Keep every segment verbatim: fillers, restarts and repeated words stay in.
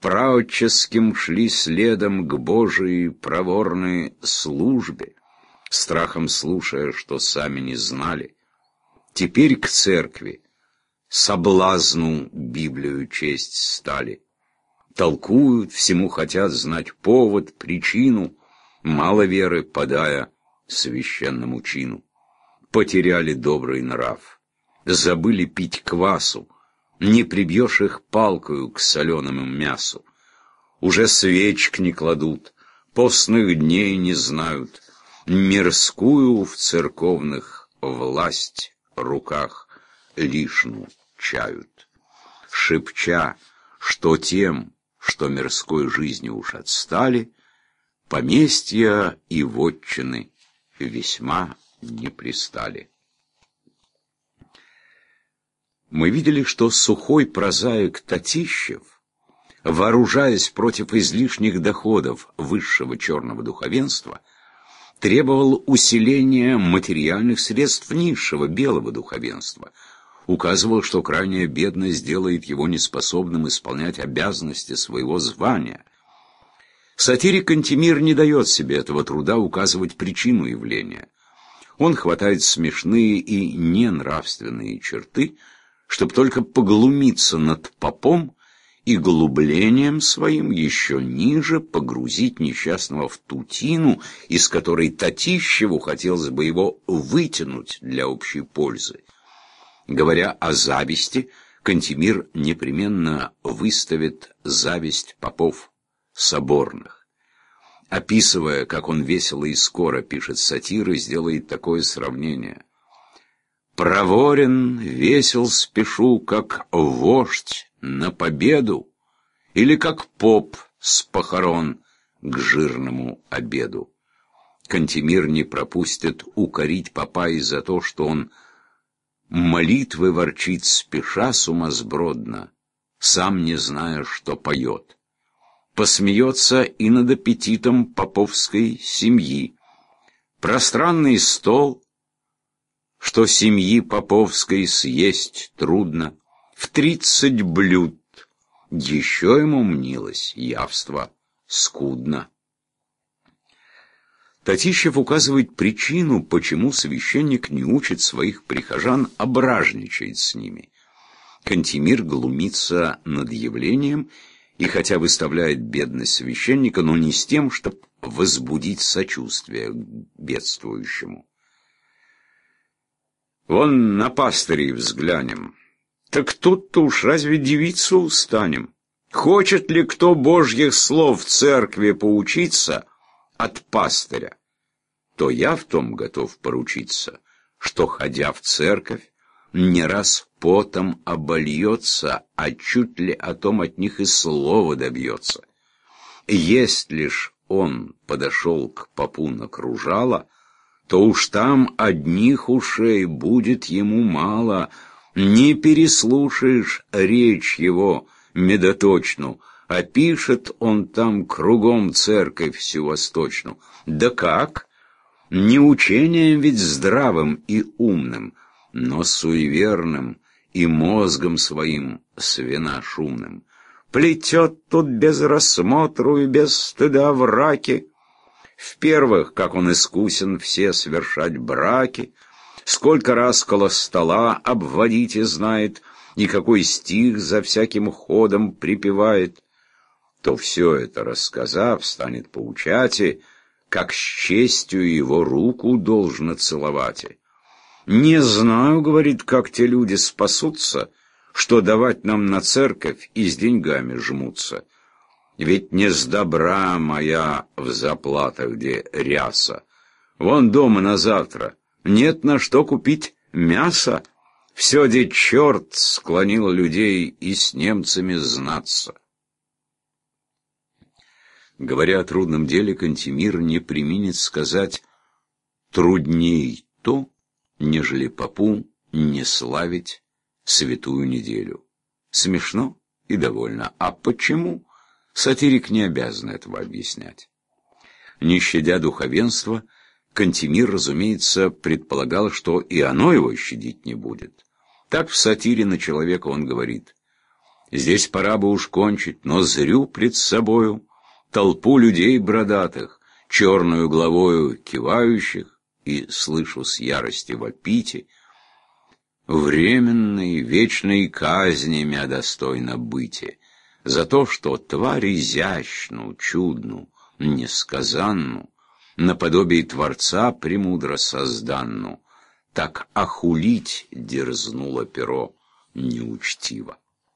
праотческим шли следом к Божией проворной службе, страхом слушая, что сами не знали. Теперь к церкви соблазну Библию честь стали. Толкуют, всему хотят знать повод, причину, мало веры подая священному чину. Потеряли добрый нрав, забыли пить квасу, не прибьешь их палкою к соленому мясу. Уже свечк не кладут, постных дней не знают, мирскую в церковных власть руках лишну чают. Шепча, что тем, что мирской жизнью уж отстали, поместья и вотчины весьма не пристали. Мы видели, что сухой прозаик Татищев, вооружаясь против излишних доходов высшего черного духовенства, требовал усиления материальных средств низшего белого духовенства, указывал, что крайняя бедность делает его неспособным исполнять обязанности своего звания. Сатирик Кантемир не дает себе этого труда указывать причину явления. Он хватает смешные и ненравственные черты, чтобы только поглумиться над попом и глублением своим еще ниже погрузить несчастного в ту тину, из которой Татищеву хотелось бы его вытянуть для общей пользы. Говоря о зависти, Кантемир непременно выставит зависть попов соборных. Описывая, как он весело и скоро пишет сатиры, сделает такое сравнение. «Проворен, весел спешу, как вождь на победу, или как поп с похорон к жирному обеду». Кантемир не пропустит укорить попа и за то, что он молитвы ворчит спеша сумасбродно, сам не зная, что поет. Посмеется и над аппетитом поповской семьи. Пространный стол, что семьи поповской съесть трудно, в тридцать блюд, еще ему мнилось явство скудно. Татищев указывает причину, почему священник не учит своих прихожан, а бражничает с ними. Кантемир глумится над явлением и хотя выставляет бедность священника, но не с тем, чтобы возбудить сочувствие к бедствующему. Вон на пастырей взглянем. Так тут-то уж разве девицу устанем? Хочет ли кто божьих слов в церкви поучиться от пастыря, то я в том готов поручиться, что, ходя в церковь, не раз потом обольется, а чуть ли о том от них и слова добьется. Если лишь он подошел к попу на кружало, то уж там одних ушей будет ему мало, не переслушаешь речь его медоточну, а пишет он там кругом церковь всю восточную. Да как? Не учением ведь здравым и умным, но суеверным и мозгом своим свина шумным. Плетет тут без рассмотру и без стыда враки. В первых, как он искусен все совершать браки, сколько раз коло стола обводить и знает, и какой стих за всяким ходом припевает, то все это, рассказав, станет поучать, и как с честью его руку должно целовать. «Не знаю, — говорит, — как те люди спасутся, что давать нам на церковь и с деньгами жмутся. Ведь не с добра моя в заплатах, где ряса. Вон дома на завтра нет на что купить мясо. Все, где черт склонил людей и с немцами знаться». Говоря о трудном деле, Кантемир не преминет сказать: «Трудней то, нежели попу не славить святую неделю». Смешно и довольно. А почему? Сатирик не обязан этого объяснять. Не щадя духовенства, Кантемир, разумеется, предполагал, что и оно его щадить не будет. Так в сатире на человека он говорит: Здесь пора бы уж кончить, но зрю пред собою толпу людей бродатых, черную главою кивающих, и слышу с ярости вопите: временной, вечной казни мя достойно быти за то, что тварь изящну, чудну, несказанну, наподобие Творца премудро созданну, так охулить дерзнуло перо неучтиво.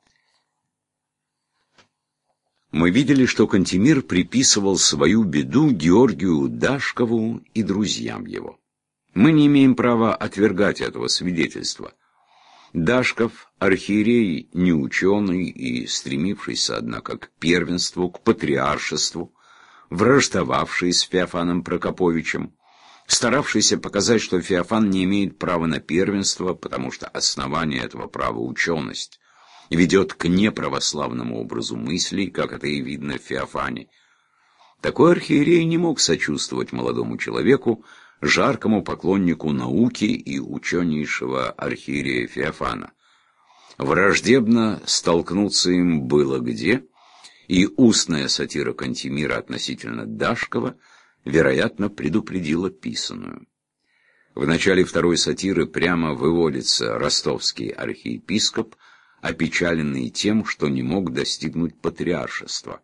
Мы видели, что Кантемир приписывал свою беду Георгию Дашкову и друзьям его. Мы не имеем права отвергать этого свидетельства. Дашков, архиерей неученый и стремившийся, однако, к первенству, к патриаршеству, враждовавший с Феофаном Прокоповичем, старавшийся показать, что Феофан не имеет права на первенство, потому что основание этого права — ученость, ведет к неправославному образу мыслей, как это и видно в Феофане. Такой архиерей не мог сочувствовать молодому человеку, жаркому поклоннику науки и ученейшего архиерея Феофана. Враждебно столкнуться им было где, и устная сатира Кантемира относительно Дашкова, вероятно, предупредила писаную. В начале второй сатиры прямо выводится ростовский архиепископ, опечаленный тем, что не мог достигнуть патриаршества.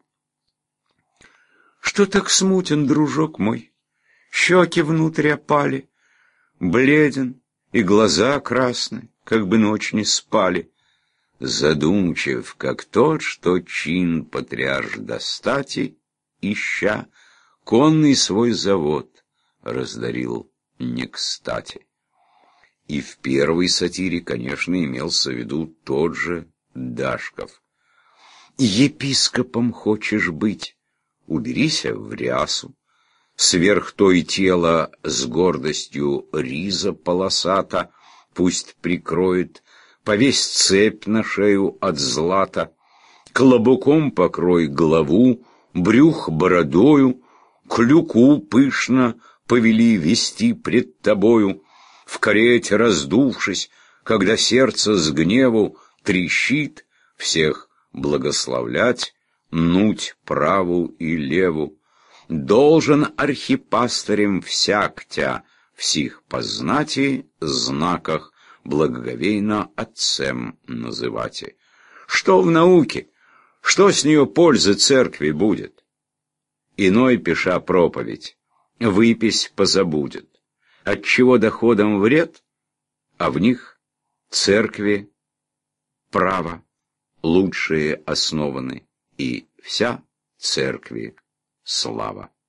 «Что так смутен, дружок мой? Щеки внутрь опали, бледен, и глаза красны, как бы ночь не спали. Задумчив, как тот, что чин патриарш достати, ища, конный свой завод раздарил не кстати». И в первой сатире, конечно, имелся в виду тот же Дашков. «Епископом хочешь быть? Уберися в рясу. Сверх той тело с гордостью риза полосата пусть прикроет, повесь цепь на шею от злата, клобуком покрой голову, брюх бородою, клюку пышно повели вести пред тобою, в карете раздувшись, когда сердце с гневу трещит, всех благословлять, нуть праву и леву. Должен архипастырем всяк тя в сих познати знаках благоговейно отцем называти. Что в науке? Что с нее пользы церкви будет? Иной, пиша проповедь, выпись позабудет. Отчего доходам вред, а в них церкви право лучшие основаны, и вся церкви слава.